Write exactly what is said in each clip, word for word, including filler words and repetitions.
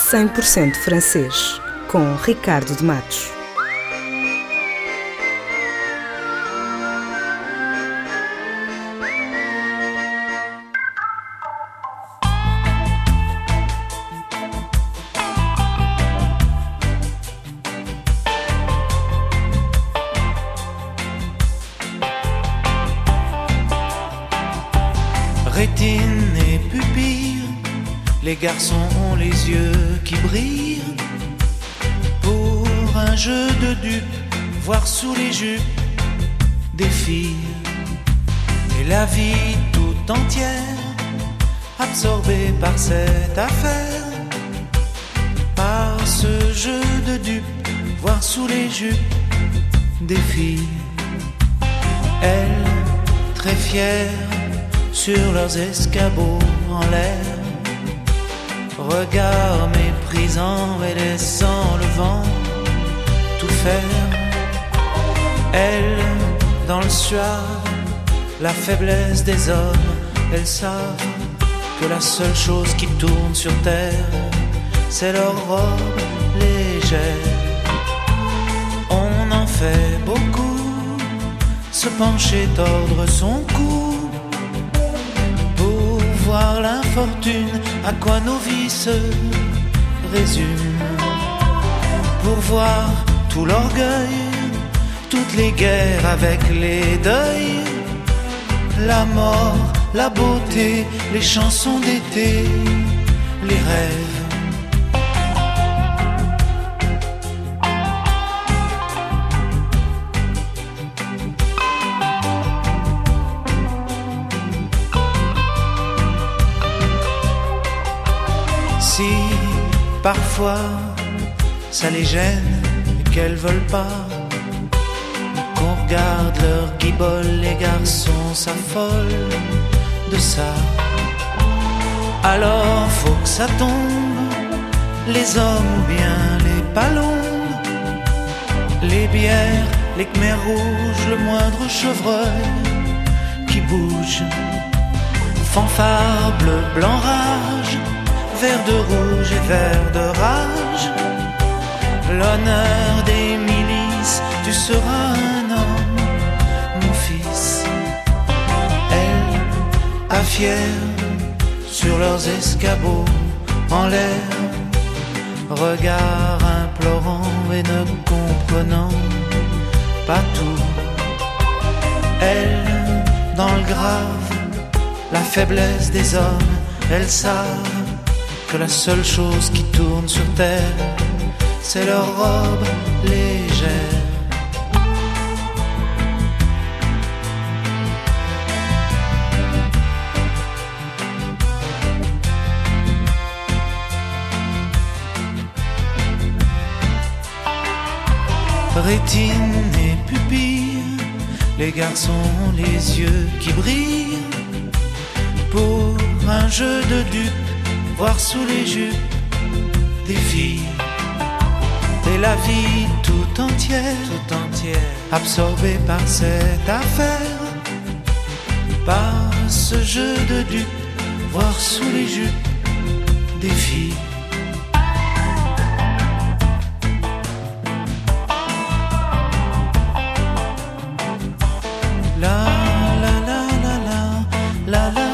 cem por cento francês, com Ricardo de Matos. Rétine et pupille, les garçons ont les yeux qui brillent. Pour un jeu de dupes, voir sous les jupes des filles. Et la vie tout entière, absorbée par cette affaire. Par ce jeu de dupes, voir sous les jupes des filles. Elle, très fière, sur leurs escabeaux en l'air, regard méprisant et laissant le vent tout faire. Elles, dans le suave, la faiblesse des hommes, elles savent que la seule chose qui tourne sur terre, c'est leur robe légère. On en fait beaucoup, se pencher, tordre son cou, voir l'infortune, à quoi nos vies se résument. Pour voir tout l'orgueil, toutes les guerres avec les deuils, la mort, la beauté, les chansons d'été, les rêves. Si parfois ça les gêne et qu'elles veulent pas qu'on regarde leur guibole, les garçons s'affolent de ça. Alors faut que ça tombe, les hommes ou bien les palombes, les bières, les khmers rouges, le moindre chevreuil qui bouge. Fanfare, bleu, blanc, rage, vert de rouge et vert de rage. L'honneur des milices, tu seras un homme, mon fils. Elle, à fière, sur leurs escabeaux en l'air, regard implorant et ne comprenant pas tout. Elle, dans le grave, la faiblesse des hommes, elles savent que la seule chose qui tourne sur terre, c'est leur robe légère. Rétine et pupille, les garçons ont les yeux qui brillent. Pour un jeu de dupes, voir sous les jupes des filles. Et la vie tout entière, tout entière, absorbée par cette affaire. Par ce jeu de dupes, voir sous les jupes des filles. La la la la la la la.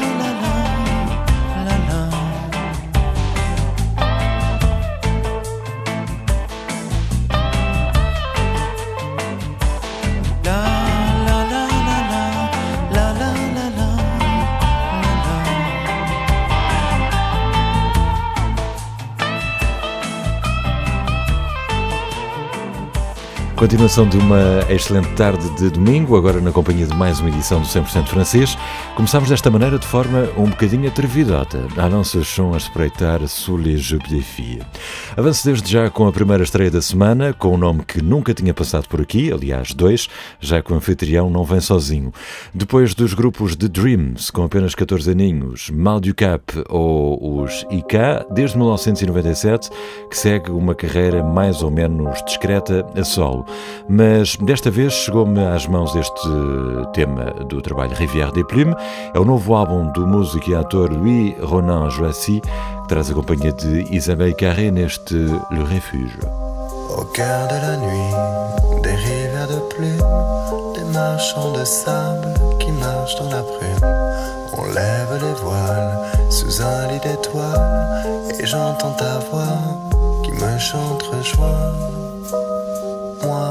Continuação de uma excelente tarde de domingo, agora na companhia de mais uma edição do cem por cento francês. Começámos desta maneira de forma um bocadinho atrevidota. Alain Souchon a espreitar sous les jupes des filles. Avanço desde já com a primeira estreia da semana, com um nome que nunca tinha passado por aqui, aliás dois, já que o anfitrião não vem sozinho. Depois dos grupos The Dreams, com apenas catorze aninhos, Mal du Cap ou os I K, desde mil novecentos e noventa e sete, que segue uma carreira mais ou menos discreta a solo. solo, mas desta vez chegou-me às mãos este tema do trabalho Rivière des Plumes. É o novo álbum do músico e ator Louis Ronan Joassi, que traz a companhia de Isabelle Carré neste Le Refuge. Au cœur de la nuit, des rivières de plumes, des marchands de sable qui marchent dans la brume. On lève les voiles sous un lit d'étoiles et j'entends ta voix qui me chante rejoins. Moi,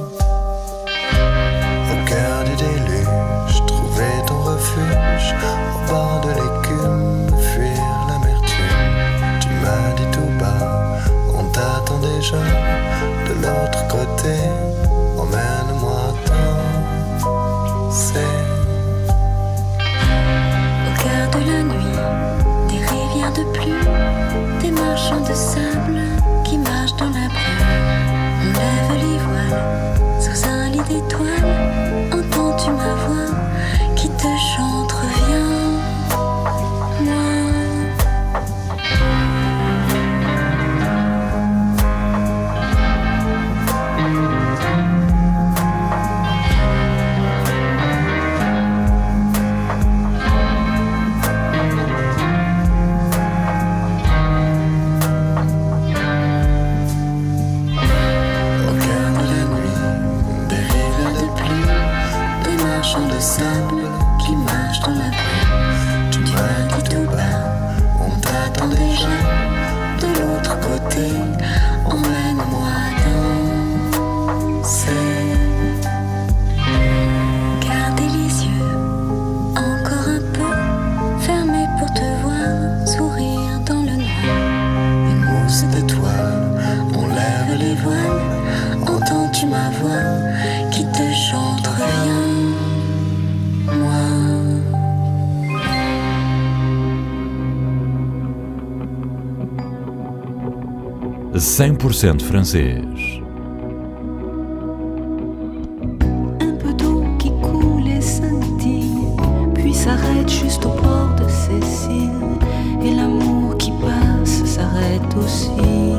au cœur du déluge, trouver ton refuge au bord de l'écume, fuir l'amertume. Tu m'as dit tout bas, on t'attend déjà de l'autre côté. Emmène-moi danser. Au cœur de la nuit, des rivières de plumes, des marchands de sable qui marchent dans la brume. On lève les voiles sous un lit d'étoiles. Entends-tu ma voix qui te chante, reviens, moi. De sable qui marche dans la brume. Tu m'as dit tout bas, on t'attend déjà de l'autre côté. Emmène-moi danser. Gardez les yeux encore un peu fermés pour te voir sourire dans le noir. Une mousse d'étoiles, on lève les voiles. Entends-tu ma voix qui te chante, reviens. cem pour cento francês. Un peu d'eau qui coule et scintille, puis s'arrête juste au bord de ses cils, et l'amour qui passe s'arrête aussi.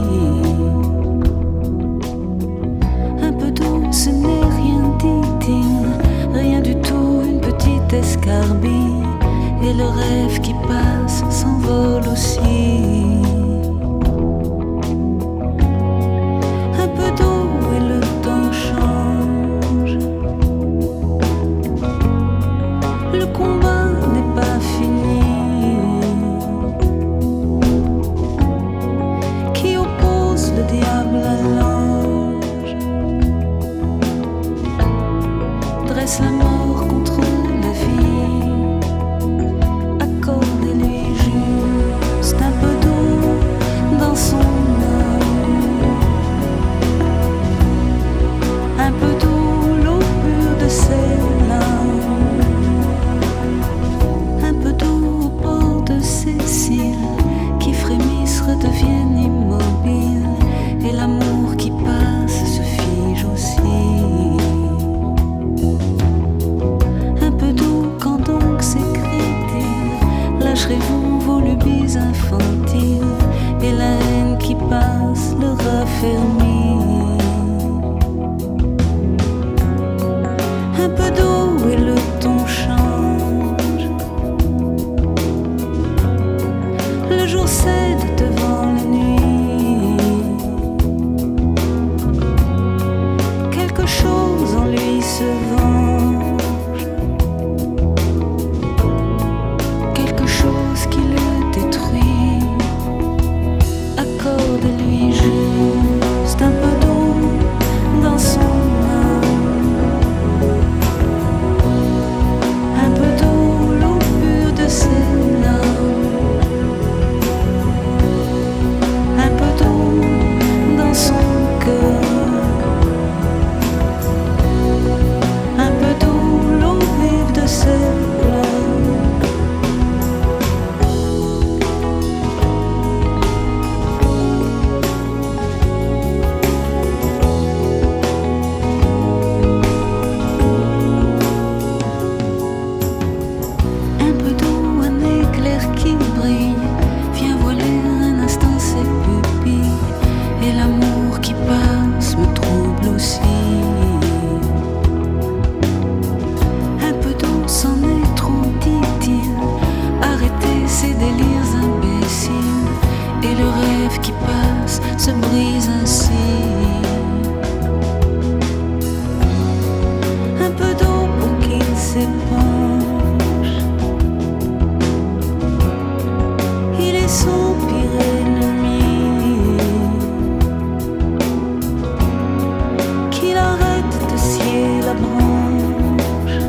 Un peu d'eau, ce n'est rien, dit-il, rien du tout, une petite escarbille, et le rêve qui passe s'envole aussi. La mort contre la vie, accordez-lui juste un peu d'eau dans son âme, un peu d'eau, l'eau pure de ses larmes, un peu d'eau au bord de ses cils qui frémissent, redeviennent immobiles, et l'amour qui passe se fige aussi. Lâcherez-vous vos lubies infantiles, et la haine qui passe le raffermit. Un peu d'eau et le ton change. Le jour cède devant la nuit. Quelque chose en lui se venge. Qui le détruit, accorde-lui juste un peu d'eau dans son âme, un peu d'eau, l'eau pure de ses larmes, et le rêve qui passe se brise ainsi. Un peu d'eau pour qu'il s'épanche. Il est son pire ennemi. Qu'il arrête de scier la branche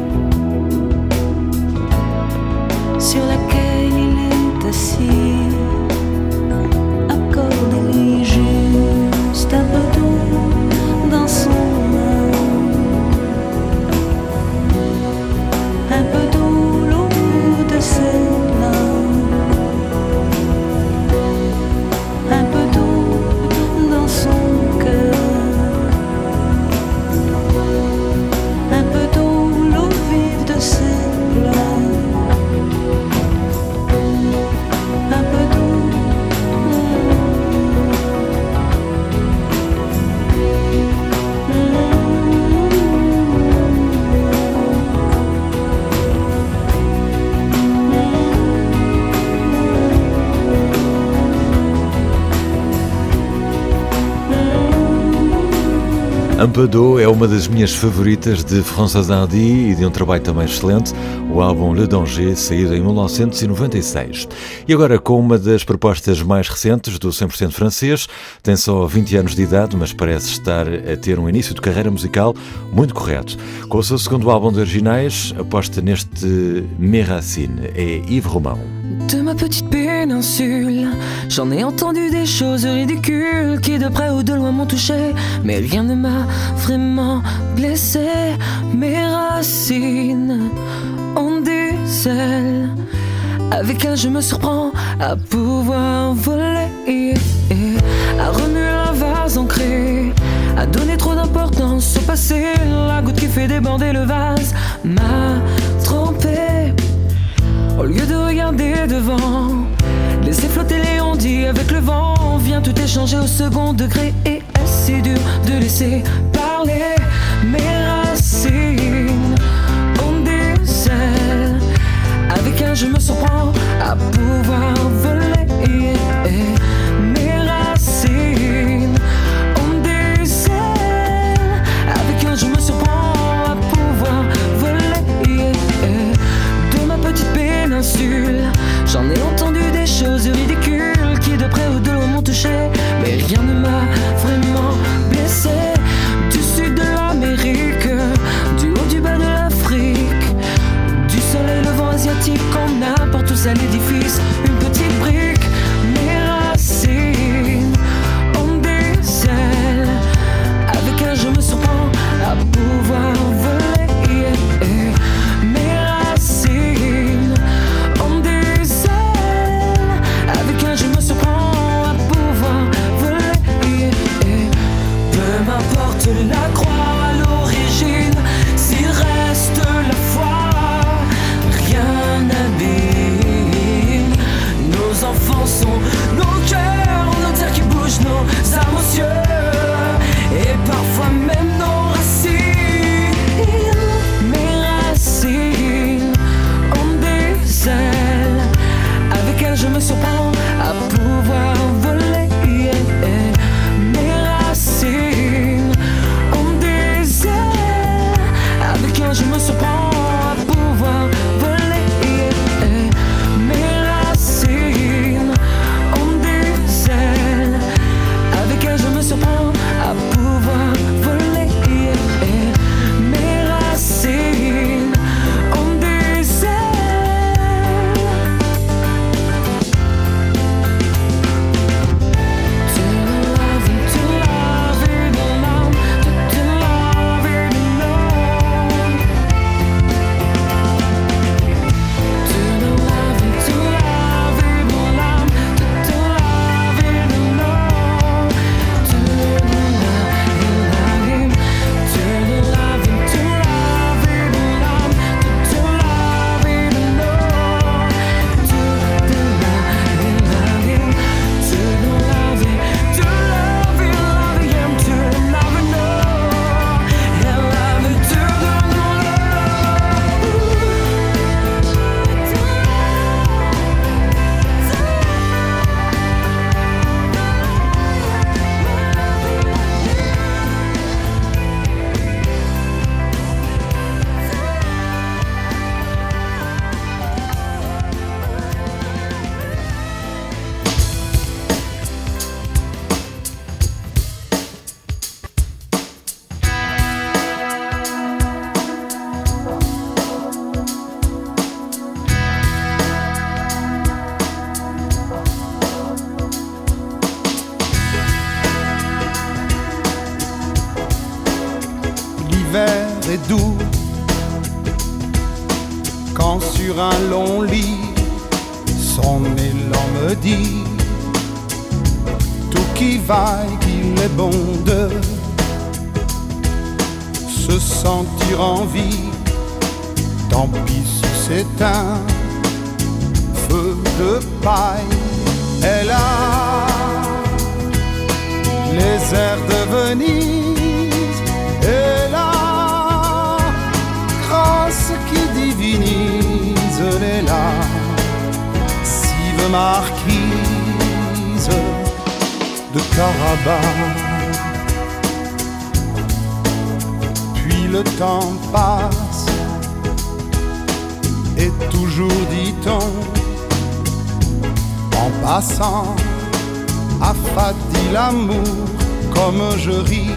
sur laquelle il est assis. Accorde-lui juste un peu d'eau dans son main. Un peu d'eau, l'eau de ses mains. Un peu d'eau dans son cœur. Un peu d'eau, l'eau vive de ses pleurs. Un peu d'eau. Un peu d'eau é uma das minhas favoritas de François Hardy e de um trabalho também excelente, o álbum Le Danger, saído em mil novecentos e noventa e seis. E agora com uma das propostas mais recentes do cem por cento francês, tem só vinte anos de idade, mas parece estar a ter um início de carreira musical muito correto. Com o seu segundo álbum de originais, aposta neste Mes Racines, é Yves Romão. De ma petite péninsule, j'en ai entendu des choses ridicules qui de près ou de loin m'ont touché, mais rien ne m'a vraiment blessé. Mes racines ont des ailes avec elles je me surprends à pouvoir voler, à remuer un vase ancré, à donner trop d'importance au passé. La goutte qui fait déborder le vase m'a trompé. Au lieu de regarder devant, laisser flotter les ondits avec le vent, vient tout échanger au second degré. Et est-ce si dur de laisser parler? Mes racines ont des ailes avec elles je me surprends à pouvoir voler. Mes racines ont des ailes avec elles je me surprends à pouvoir voler. De ma petite péninsule, j'en ai entendu des choses ridicules qui de près ou de loin m'ont touché, mais rien ne m'a vraiment blessé. Du sud de l'Amérique, du haut du bas de l'Afrique, du soleil le vent asiatique, on apporte tous à l'édifice une petite brique. Mes racines ont des ailes avec elles je me surprends à pouvoir voler. Mes racines ont des ailes avec elles je me surprends à pouvoir voler. Peu m'importe la croix à l'origine, s'il reste la foi, rien n'abîme. est doux quand sur un long lit son élan me dit tout qui vaille qu'il est bon de se sentir en vie. Tant pis si c'est un feu de paille. Elle a les airs de Venise et la grâce qui divinise les larmes, sive marquise de Carabas. Puis le temps passe et toujours dit-on en passant affadit l'amour comme je ris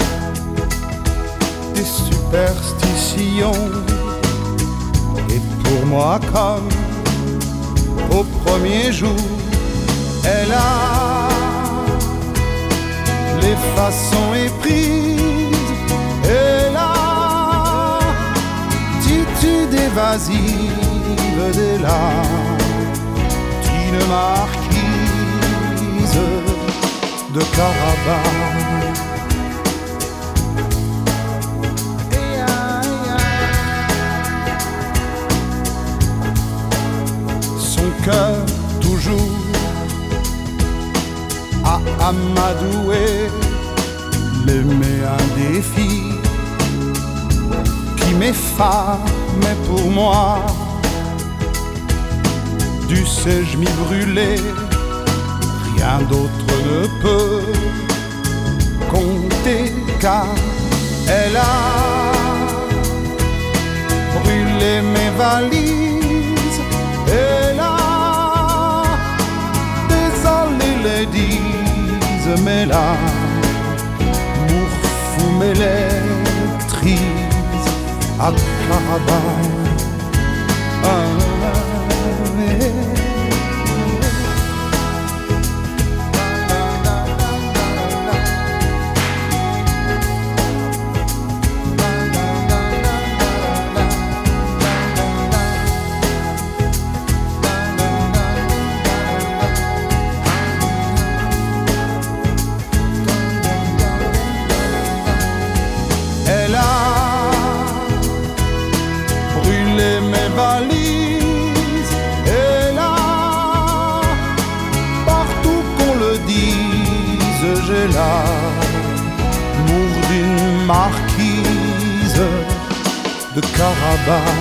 des superstitions. Et pour moi comme au premier jour, elle a les façons éprises et l'attitude évasive des latines marquises de Carabas. Son cœur toujours à amadouer, l'aimer un défi qui m'effare, mais pour moi dussé-je m'y brûler, rien d'autre ne peut compter, car elle a brûlé mes valises, elle a désolé les dises, mais l'amour fou m'électrise à Carabas. Ah, elle a brûlé mes valises et là, partout qu'on le dise, j'ai l'amour d'une marquise de Carabas.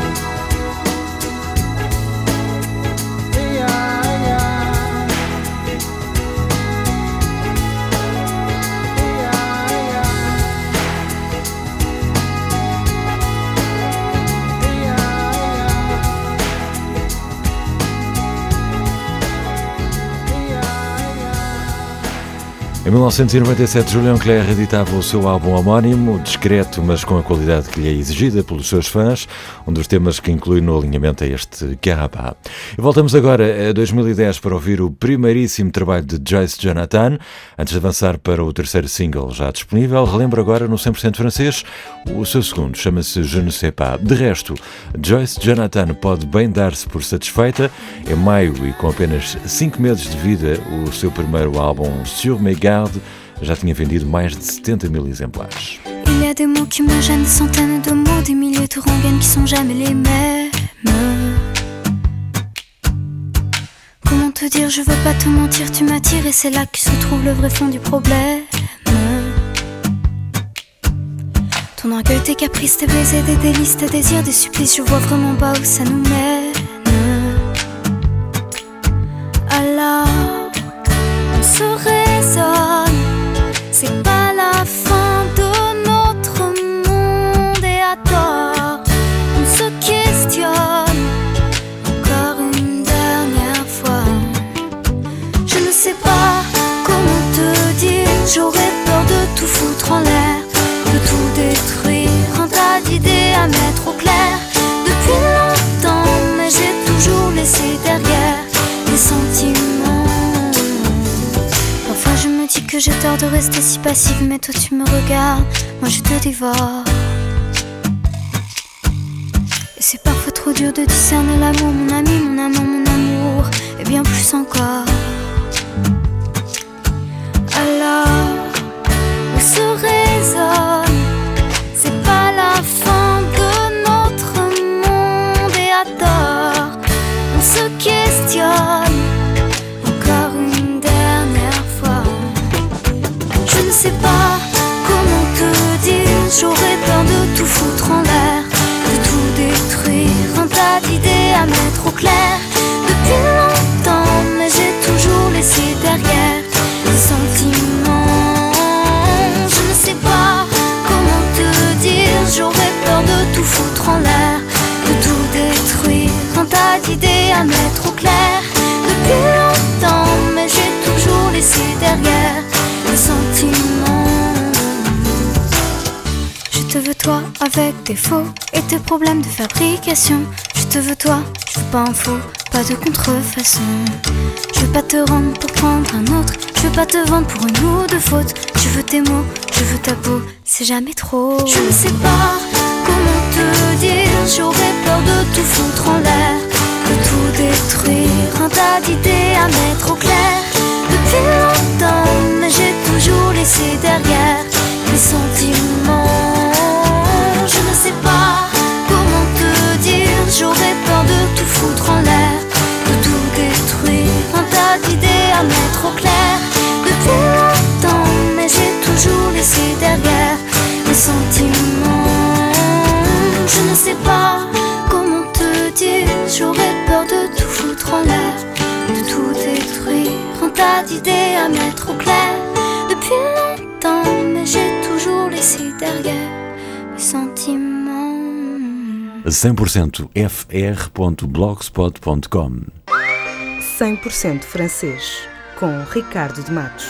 Em mil novecentos e noventa e sete, Julien Clerc editava o seu álbum homónimo, discreto, mas com a qualidade que lhe é exigida pelos seus fãs, um dos temas que inclui no alinhamento a este Carabas. E voltamos agora a dois mil e dez para ouvir o primeiríssimo trabalho de Joyce Jonathan. Antes de avançar para o terceiro single já disponível, relembro agora no cem por cento francês o seu segundo, chama-se Je ne sais pas. De resto, Joyce Jonathan pode bem dar-se por satisfeita. Em maio e com apenas cinco meses de vida, o seu primeiro álbum Sur mes gardes já tinha vendido mais de setenta mil exemplares. Il y a des mots qui me gênent, des centaines de mots, des milliers de rengaines qui sont jamais les mêmes. Comment te dire, je veux pas te mentir, tu m'attires et c'est là que se trouve le vrai fond du problème. Ton orgueil, tes caprices, tes baisers, des délices, tes désirs, des supplices, je vois vraiment pas où ça nous mène. Alors, on se raisonne, c'est pas la fin de notre monde et à tort, on se questionne encore une dernière fois. Je ne sais pas comment te dire, j'aurais peur de tout foutre en l'air, de tout détruire, un tas d'idées à mettre au clair. Depuis longtemps, mais j'ai toujours laissé derrière les sentiments. Parfois je me dis que j'ai tort de rester si passive, mais toi tu me regardes, moi je te dévore. trop dur de discerner l'amour, mon ami, mon amant, mon amour, et bien plus encore. Alors, on se raisonne, c'est pas la fin de notre monde, et à tort, on se questionne encore une dernière fois. Je ne sais pas comment te dire, j'aurais peur de tout foutre en l'air, de tout détruire, un tas d'idées à mettre au clair. Depuis longtemps, mais j'ai toujours laissé derrière des sentiments. Je ne sais pas comment te dire, j'aurais peur de tout foutre en l'air, de tout détruire, un tas d'idées à mettre au clair. Depuis longtemps, mais j'ai toujours laissé derrière des sentiments. Je te veux toi avec tes faux et tes problèmes de fabrication. Je te veux toi, je veux pas un faux, pas de contrefaçon. Je veux pas te rendre pour prendre un autre, je veux pas te vendre pour une ou deux fautes. Je veux tes mots, je veux ta peau, c'est jamais trop. Je ne sais pas comment te dire, j'aurais peur de tout foutre en l'air, de tout détruire, un tas d'idées à mettre au clair. Depuis longtemps, mais j'ai toujours laissé derrière mes sentiments. Je ne sais pas comment te dire, j'aurais peur de tout foutre en l'air, de tout détruire, un tas d'idées à mettre au clair. Depuis longtemps, mais j'ai toujours laissé derrière mes sentiments. Je ne sais pas comment te dire, j'aurais peur de tout foutre en l'air, de tout détruire, un tas d'idées à mettre au clair. Depuis longtemps, mais j'ai toujours laissé derrière mes sentiments. cem por cento f r ponto blogspot ponto com cem por cento francês, com Ricardo de Matos.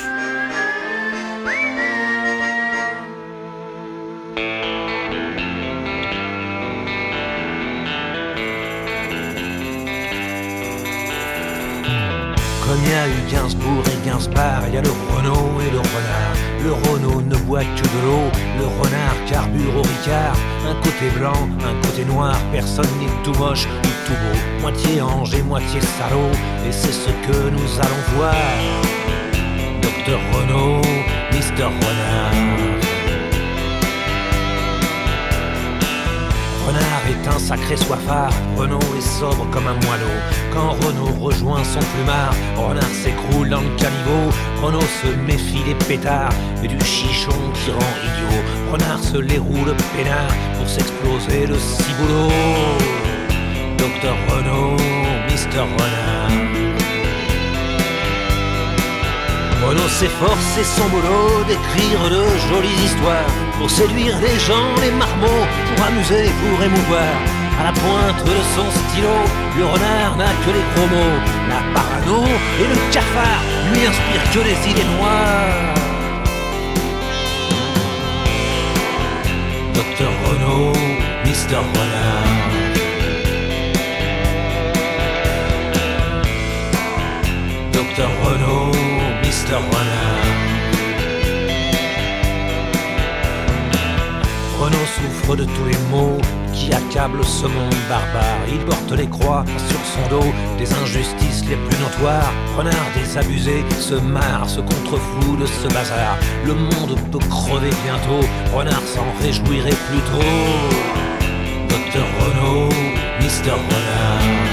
Comme il y a eu Gainsbourg et Gainsbar, il y a le Renault et le renard. Le Renault ne boit que de l'eau, le renard carbure au Ricard. Un côté blanc, un côté noir, personne n'est tout moche ni tout beau. Moitié ange et moitié salaud, et c'est ce que nous allons voir. Docteur Renault, Mister Renard. Renard est un sacré soifard, Renaud est sobre comme un moineau. Quand Renaud rejoint son plumard, Renard s'écroule dans le caniveau. Renaud se méfie des pétards et du chichon qui rend idiot. Renard se les roule peinard pour s'exploser le ciboulot. Docteur Renaud, Mister Renard. Renaud s'efforce, c'est son boulot d'écrire de jolies histoires pour séduire les gens, les marmots, pour amuser, pour émouvoir. À la pointe de son stylo, le renard n'a que les gros mots. La parano et le cafard lui inspirent que des idées noires. Docteur Renaud, Mister Renard. Docteur Renaud, Mister Renard. Renaud souffre de tous les maux qui accablent ce monde barbare. Il porte les croix sur son dos des injustices les plus notoires. Renard désabusé se marre, se contrefout de ce bazar. Le monde peut crever bientôt, Renard s'en réjouirait plutôt. Docteur Renaud, Mister Renard.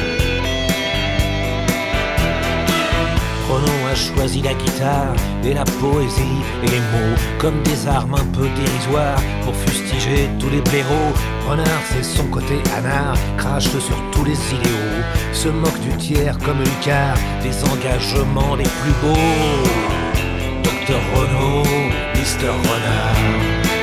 Renaud a choisi la guitare et la poésie et les mots comme des armes un peu dérisoires pour fustiger tous les blaireaux. Renard, c'est son côté anard, crache sur tous les idéaux, se moque du tiers comme Lucard, des engagements les plus beaux. Docteur Renaud, Mister Renard.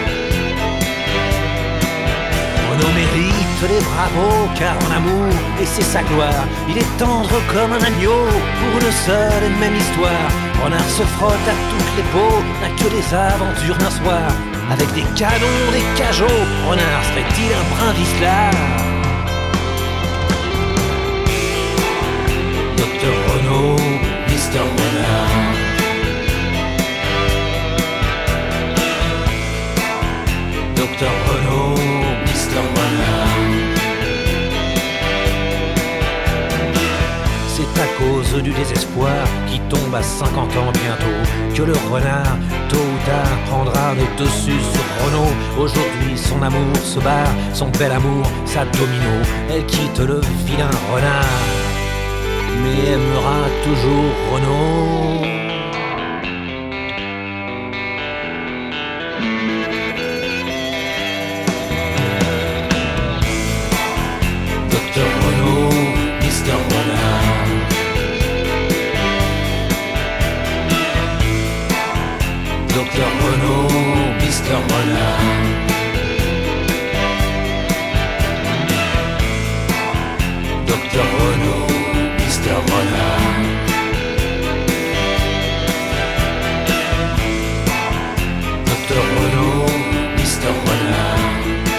Renaud mérite les bravos, car en amour, et c'est sa gloire, il est tendre comme un agneau, pour une seule et même histoire. Renard se frotte à toutes les peaux, n'a que des aventures d'un soir, avec des canons, des cajots, Renard serait-il un brin vicelard? Docteur Renaud, Mister Renard. Docteur Renaud, Mister Renard. à cause du désespoir qui tombe à cinquante ans bientôt, que le renard, tôt ou tard, prendra le dessus sur Renault. Aujourd'hui son amour se barre, son bel amour, sa domino. Elle quitte le vilain renard, mais aimera toujours Renault. Docteur Renault, Mister Renard. Docteur Renault, Mister Renard. Docteur Renault, Mister Renard. Docteur Renault, Mister Renard.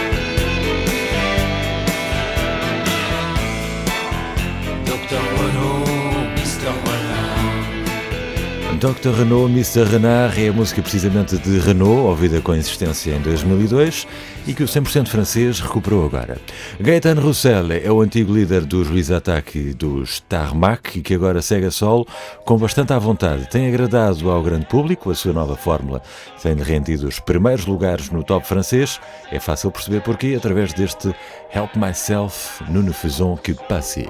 Docteur Renault, Mister Renard. doutor Renault, Mister Renard é a música precisamente de Renault, ouvida com insistência em dois mil e dois e que o cem por cento francês recuperou agora. Gaëtan Roussel é o antigo líder dos Ruiz Ataque dos Tarmac e que agora segue a solo com bastante à vontade. Tem agradado ao grande público, a sua nova fórmula tem-lhe rendido os primeiros lugares no top francês. É fácil perceber porquê através deste Help Myself, nous ne faisons que passer.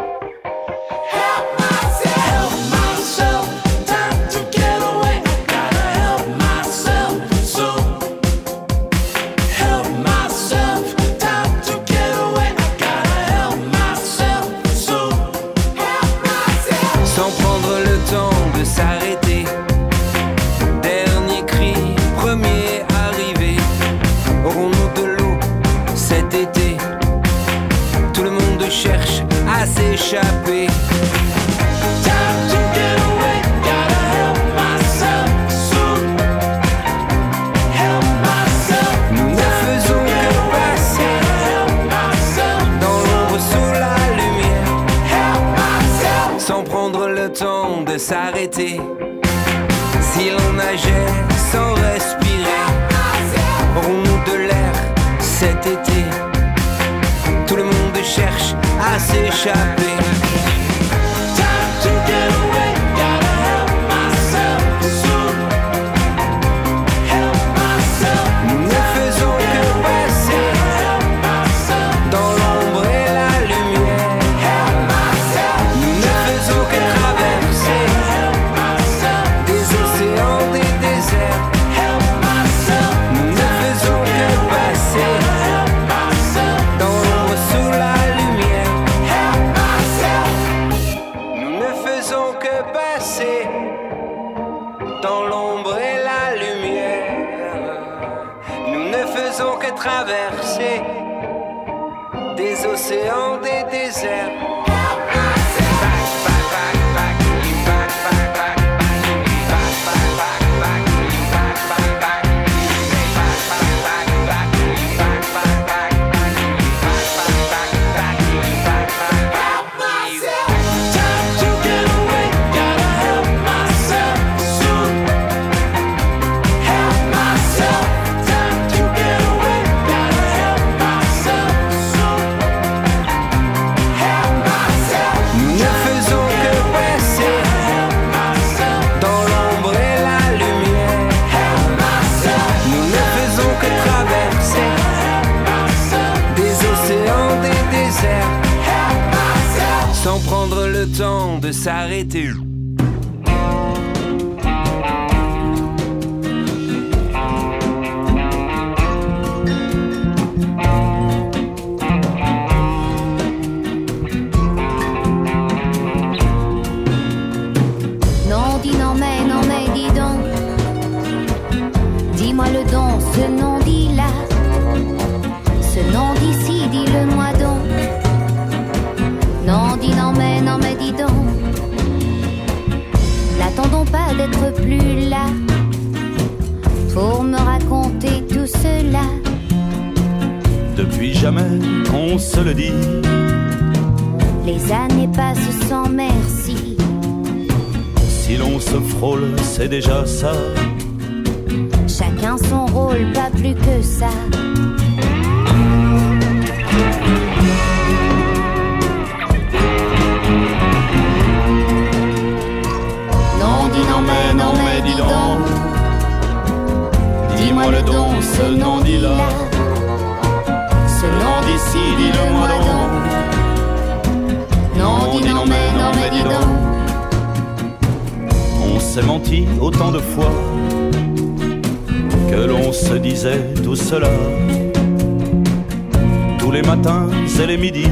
S'échapper. Time to get away, gotta help myself soon. Help myself. Nous ne faisons que passer help myself dans l'ombre sous la lumière. Help myself. Sans prendre le temps de s'arrêter. Si l'on nageait sans respirer, aurons-nous de l'air cet été? Tout le monde cherche à s'échapper. Time to get away, gotta help myself soon. Help myself. Nous ne faisons que passer help myself dans l'ombre et la lumière. Help myself. Nous ne faisons que traverser help myself des océans, des déserts. Help myself. Nous ne faisons que passer help myself dans l'ombre sous la lumière. help myself. Nous ne faisons que passer dans l'ombre et la lumière. Nous ne faisons que traverser des océans, des déserts. Time to get away, gotta help myself soon. Help myself. Time to get away, gotta help myself soon. Help myself. Nous ne faisons que passer Help myself. dans l'ombre et la lumière. Help myself. Nous ne faisons que traverser Help myself. des océans, des déserts, Help myself. sans prendre le temps de s'arrêter. Non, dis non, mais non, mais dis donc. Dis-moi le don, ce nom dit là. Ce nom d'ici, dis-le-moi donc. Non, dis non, mais non, mais dis donc. N'attendons pas d'être plus là pour me raconter tout cela. Depuis jamais qu'on se le dit, Les années passent sans merci. si l'on se frôle, c'est déjà ça. Chacun son rôle, pas plus que ça. Dis-moi le don, ce nom dit là. Ce nom d'ici, dis-le-moi donc. Non, dis non, mais non, mais dis donc. On s'est menti autant de fois que l'on se disait tout cela, tous les matins et les midis,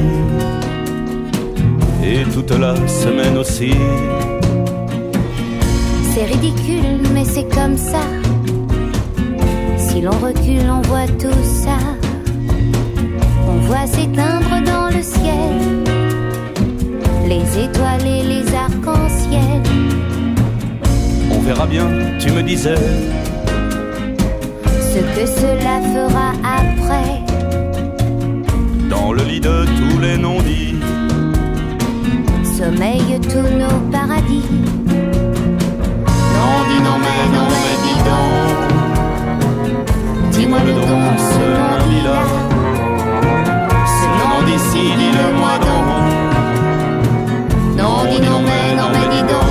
et toute la semaine aussi. C'est ridicule, mais c'est comme ça. Si l'on recule, on voit tout ça. On voit s'éteindre dans le ciel les étoiles et les arcs-en-ciel. On verra bien, tu me disais, ce que cela fera après. Dans le lit de tous les non-dits sommeillent tous nos paradis. Non, dis non, mais non, mais dis donc. Dis-moi le don, ce nom dit là. Ce nom d'ici, dis-le-moi donc. Non, dis non, mais non, mais dis donc.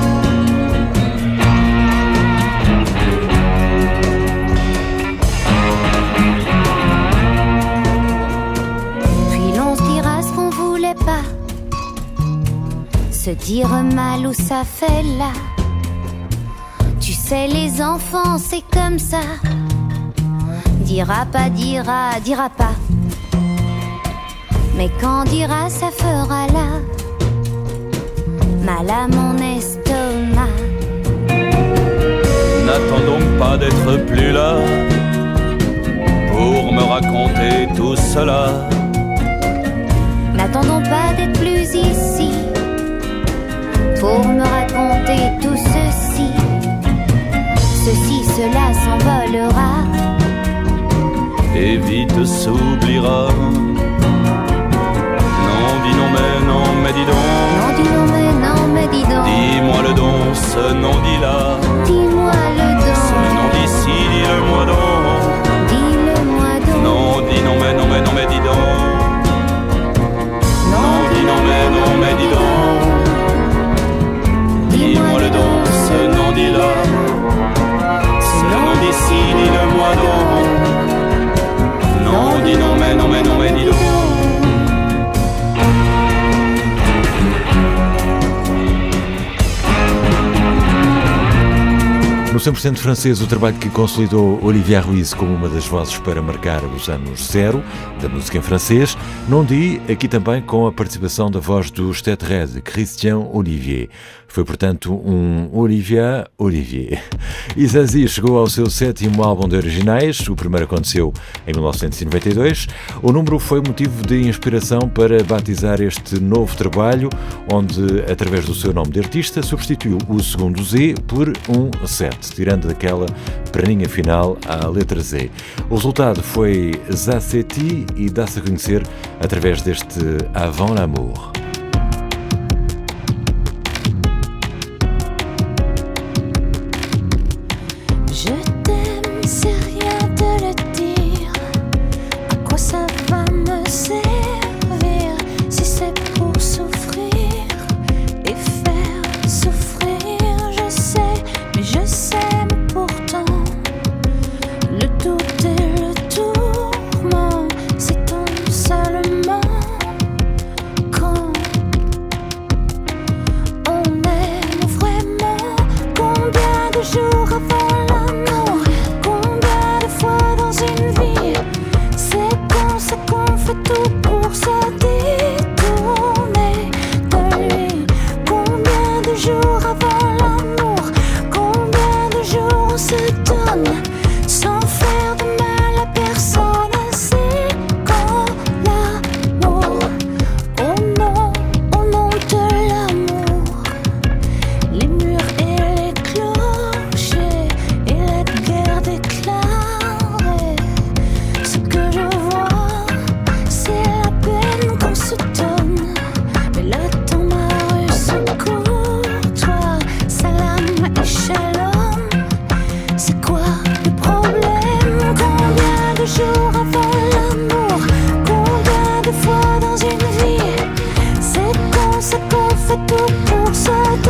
Se dire mal où ça fait là. Tu sais les enfants c'est comme ça. Dira pas, dira, dira pas. Mais quand dira ça fera là mal à mon estomac. N'attends donc pas d'être plus là pour me raconter tout cela. N'attendons pas d'être plus ici pour me raconter tout ceci. Ceci, cela s'envolera et vite s'oubliera. Non, dis non, mais non, mais dis donc. Non, dis non, mais non, mais dis donc. Dis-moi le don, ce nom dit là. Dis-moi le don. Ce nom d'ici, dis-le-moi donc. Dis-le-moi donc. Non, dis non, mais non, mais non, mais dis donc. Non, dis non, mais non, mais dis donc. Dis-moi le don, ce nom dit là. Ce nom d'ici, dis-le-moi donc. Non, dis non, mais non, mais non, mais dis donc. No cem por cento francês, o trabalho que consolidou Olivier Ruiz como uma das vozes para marcar os anos zero da música em francês, Non-Dit, aqui também com a participação da voz do Stadtred, Christian Olivier. Foi, portanto, um Olivier Olivier. E Zazie chegou ao seu sétimo álbum de originais, o primeiro aconteceu em mil novecentos e noventa e dois. O número foi motivo de inspiração para batizar este novo trabalho, onde, através do seu nome de artista, substituiu o segundo Z por um sete, tirando daquela perninha final à letra Z. O resultado foi Zaceti e dá-se a conhecer através deste Avant l'amour.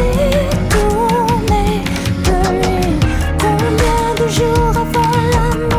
Jours avant l'amour.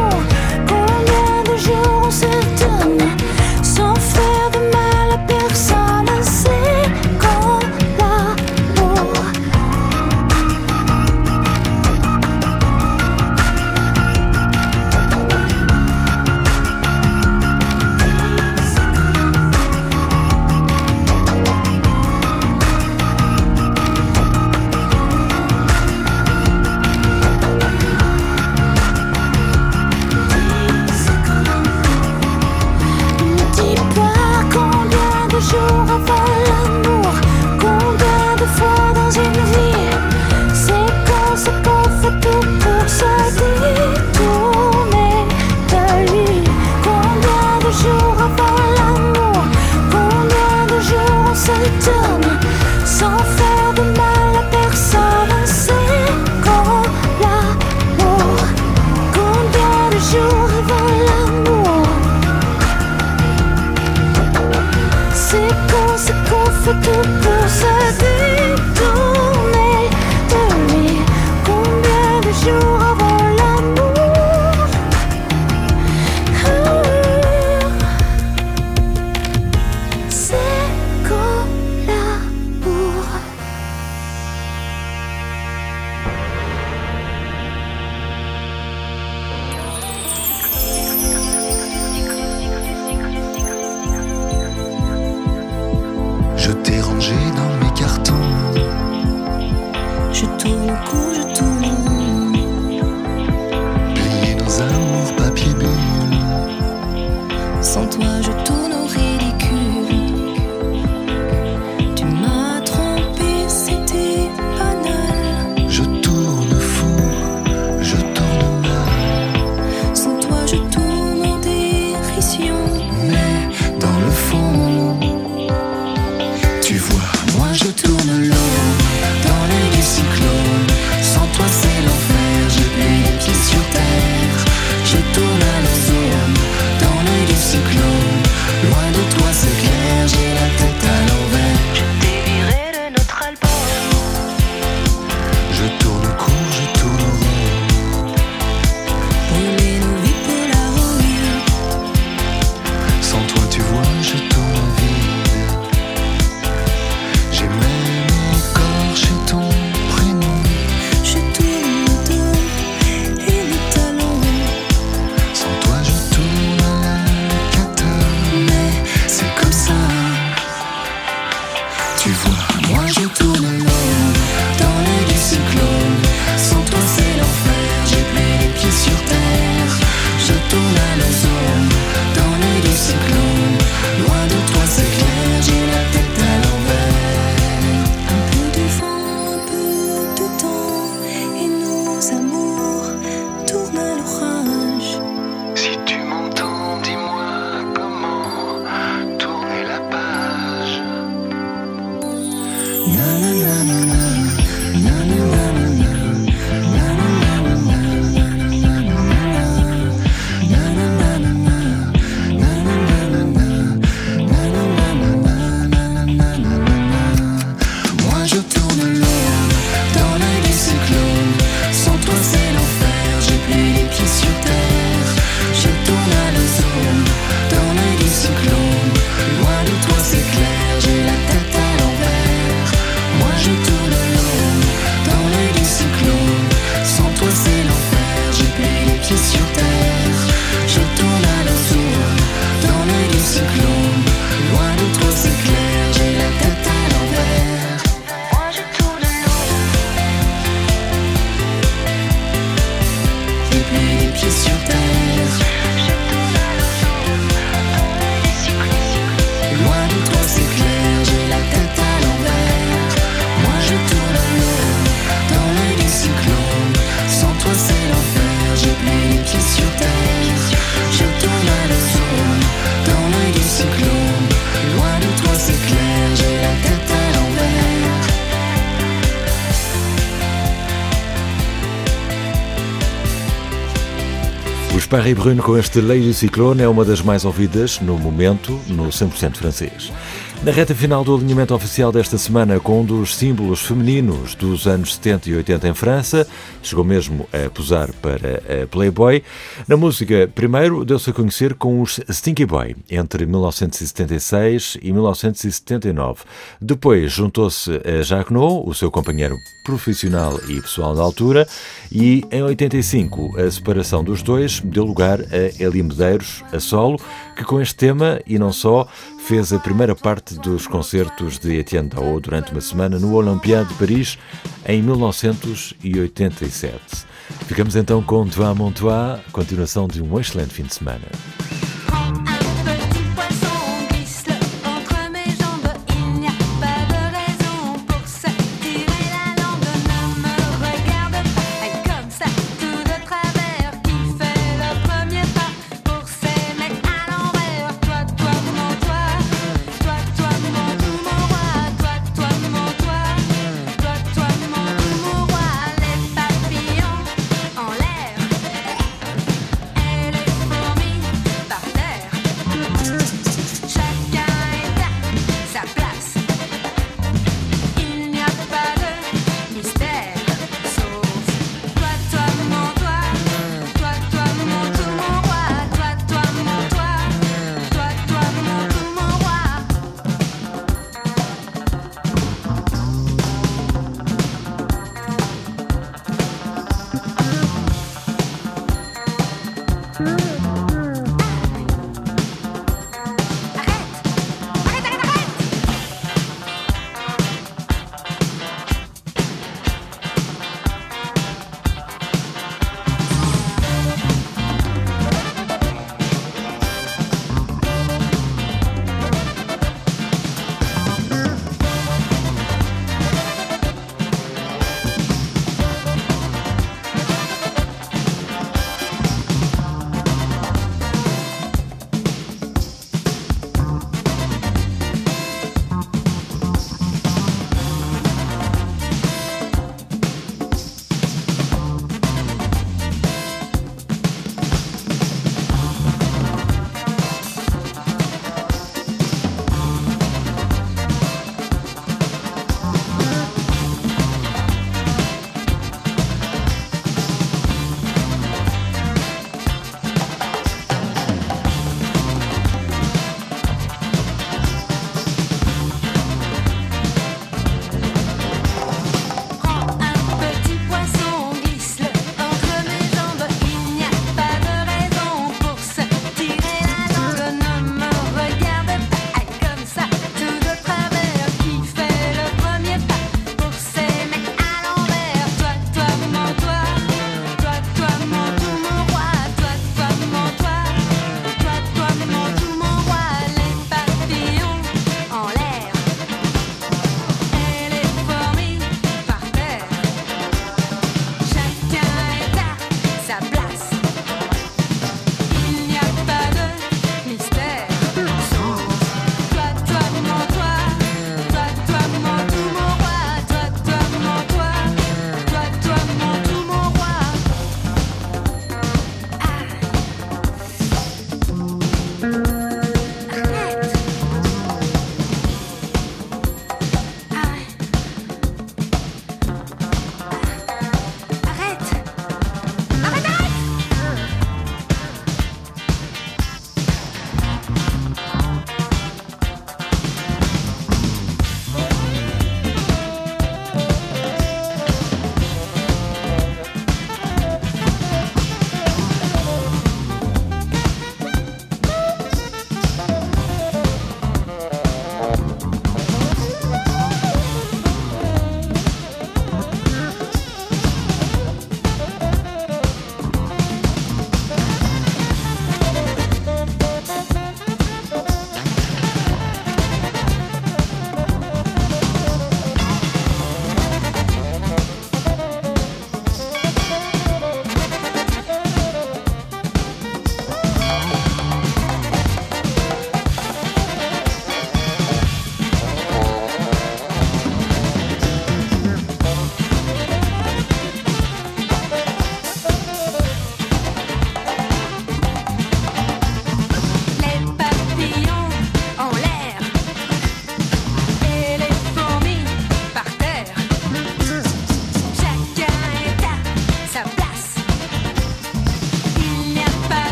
Parry Brune com este Lady Cyclone é uma das mais ouvidas no momento no cem por cento francês. Na reta final do alinhamento oficial desta semana, com um dos símbolos femininos dos anos setenta e oitenta em França, chegou mesmo a posar para a Playboy. Na música, primeiro deu-se a conhecer com os Stinky Boy, entre mil novecentos e setenta e seis e mil novecentos e setenta e nove. Depois juntou-se a Jacques No, o seu companheiro profissional e pessoal da altura, e em oitenta e cinco a separação dos dois deu lugar a Elie Medeiros, a solo, que com este tema, e não só, fez a primeira parte dos concertos de Etienne Dao durante uma semana no Olympia de Paris em mil novecentos e oitenta e sete. Ficamos então com Toi Mon Toi, continuação de um excelente fim de semana. En l'air, et les fourmis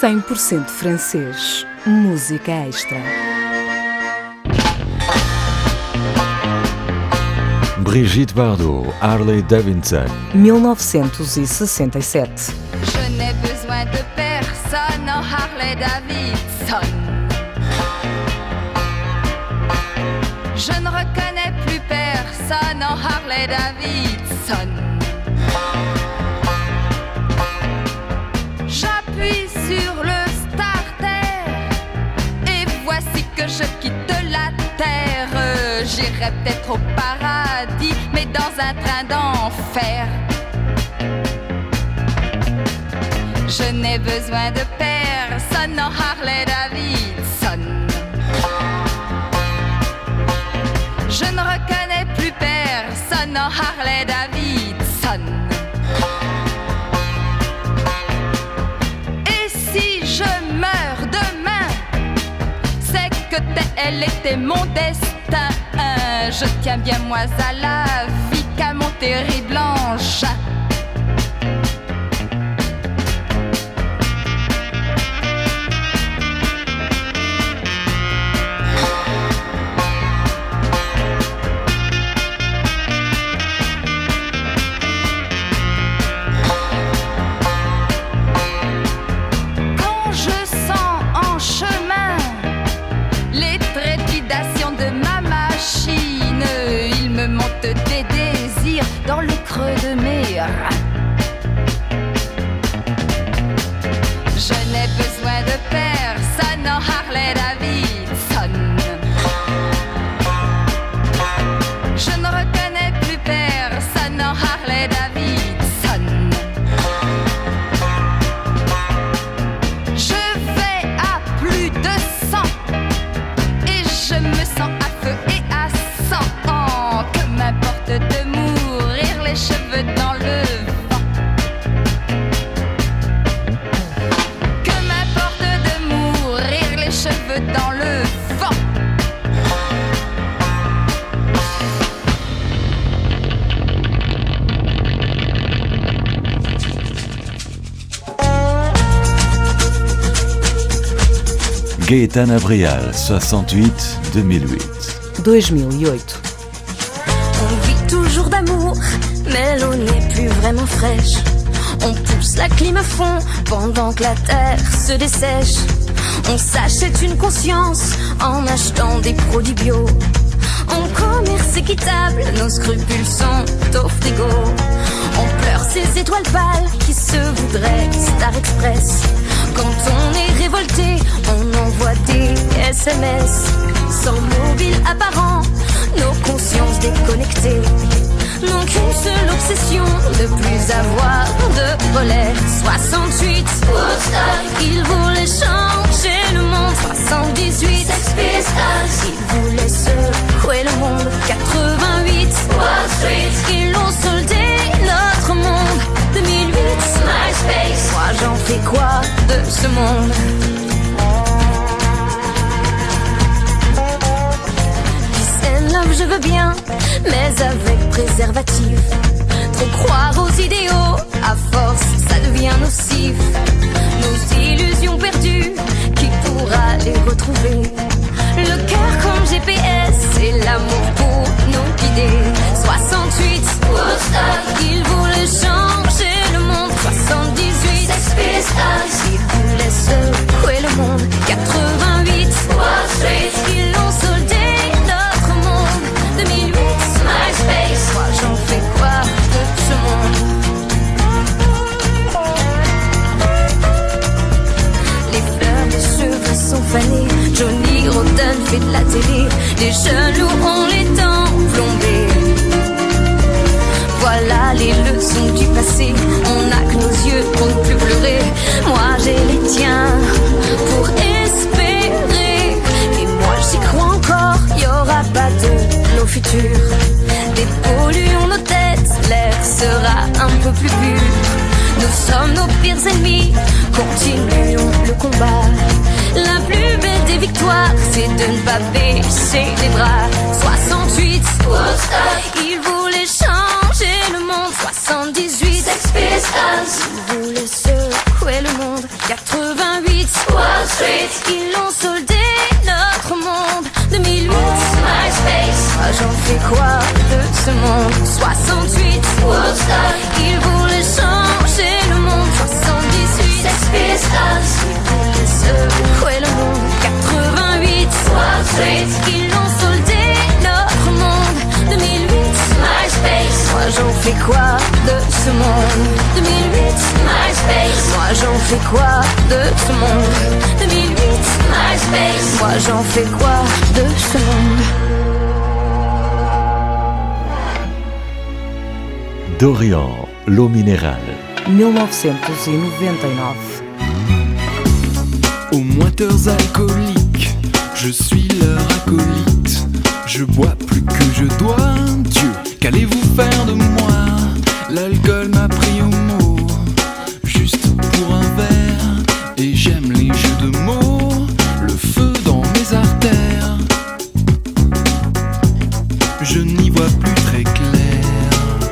cem por cento francês. Música extra. Brigitte Bardot, Harley Davidson. mil novecentos e sessenta e sete. Je n'ai besoin de personne en Harley Davidson. Je ne reconnais plus personne en Harley Davidson. J'appuie sur le starter et voici que je quitte la terre. J'irai peut-être au paradis, mais dans un train d'enfer. Je n'ai besoin de personne en Harley Davidson. Je ne reconnais plus personne en Harley Davidson. Et si je meurs demain, c'est que elle était mon destin. Je tiens bien moi à la vie qu'à mon terrible engin. Des désirs dans le creux de mes reins. Je n'ai besoin de personne en Harley Davidson. Je ne reconnais plus personne en Harley Davidson. Je vais à plus de cent et je me sens à feu et à sang. M'importe de mourir les cheveux dans le vent. Que m'importe de mourir les cheveux dans le vent. Gaëtane Abrial, soixante-huit deux mille huit. dois mil e oito. On vit toujours d'amour, mais l'eau n'est plus vraiment fraîche. On pousse la clim à fond pendant que la terre se dessèche. On s'achète une conscience en achetant des produits bio. On commerce équitable, nos scrupules sont au frigo. On pleure ces étoiles pâles qui se voudraient Star Express. Quand on est révolté, on envoie des S M S. Sans mobile apparent, nos consciences déconnectées n'ont qu'une seule obsession, de plus avoir de relais. soixante-huit, ils voulaient changer le monde. soixante-dix-huit, Sex Pistols, ils voulaient secouer le monde. quatre-vingt-huit, Wall Street, ils l'ont soldé notre monde. deux mille huit, MySpace, moi j'en fais quoi de ce monde? Je veux bien, mais avec préservatif. Trop croire aux idéaux, à force, ça devient nocif. Nos illusions perdues, qui pourra les retrouver? Le cœur comme G P S, et l'amour pour nous guider. soixante-huit, Woodstock, ils voulaient changer le monde. soixante-dix-huit, Sex Pistols, ils voulaient secouer le monde. quatre-vingt-huit, Wall Street, ils l'ont soldé. deux mille huit, MySpace, moi j'en fais quoi de ce monde? Les fleurs, les cheveux sont fanés. Johnny Rotten fait de la télé. Les jeunes loups ont les dents plombées. Voilà les leçons du passé. On n'a que nos yeux pour ne plus pleurer. Moi j'ai les tiens pour espérer. Et moi j'y crois encore, y'aura pas de l'eau future. Dépolluons nos têtes, l'air sera un peu plus pur. Nous sommes nos pires ennemis, continuons le combat. La plus belle des victoires, c'est de ne pas baisser les bras. soixante-huit, Woodstock, ils voulaient changer le monde. soixante-dix-huit, Sex Pistols, ils voulaient secouer le monde. quatre-vingt-huit, fait quoi de ce monde? Soixante-huit, Woodstock. Il voulait changer le monde. Soixante-dix-huit, Sex Pistols. Il voulait secouer le monde. Quatre-vingt-huit, Wall Street. Ils ont soldé notre monde. deux mille huit, MySpace. Moi j'en fais quoi de ce monde? deux mille huit, MySpace. Moi j'en fais quoi de ce monde? deux mille huit, MySpace. Moi j'en fais quoi de ce monde? Dorian, l'eau minérale. mille novecentos e noventa e nove. Aux moiteurs alcooliques, je suis leur acolyte. Je bois plus que je dois, Dieu, qu'allez-vous faire de moi? L'alcool m'a pris au mot, juste pour un verre. Et j'aime les jeux de mots, le feu dans mes artères. Je n'y vois plus très clair.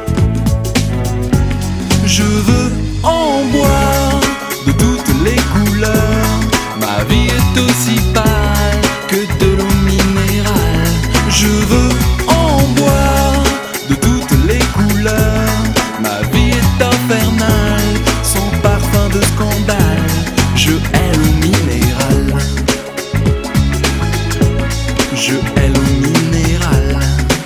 Je veux en boire de toutes les couleurs. Ma vie est aussi pâle que de l'eau minérale. Je veux en boire de toutes les couleurs. Ma vie est infernale, son parfum de scandale. Je hais l'eau minérale. Je hais l'eau minérale.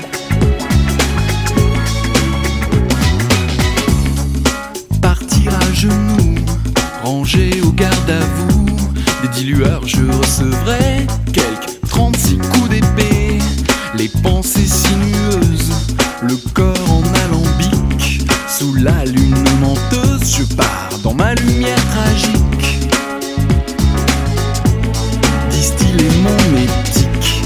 Partir à genoux, rangé au garde à vous. Des dilueurs je recevrai quelques trente-six coups d'épée. Les pensées sinueuses, le corps en alambic. Sous la lune menteuse, je pars dans ma lumière tragique. Distiller mon éthique.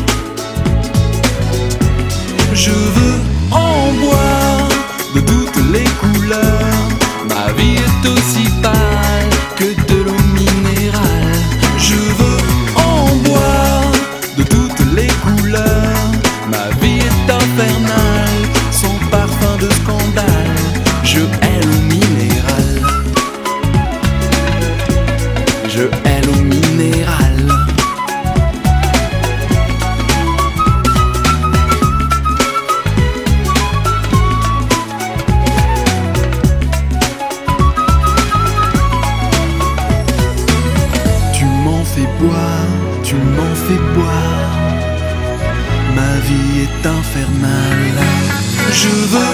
Je veux en boire de toutes les couleurs. Ma vie est aussi pâle que de l'eau minérale. Je veux en boire de toutes les couleurs. Ma vie est infernale, son parfum de scandale. Je hais l'eau minérale. Je hais l'eau minérale. Tu m'en fais boire, tu m'en fais boire. Ma vie est infernale. Je veux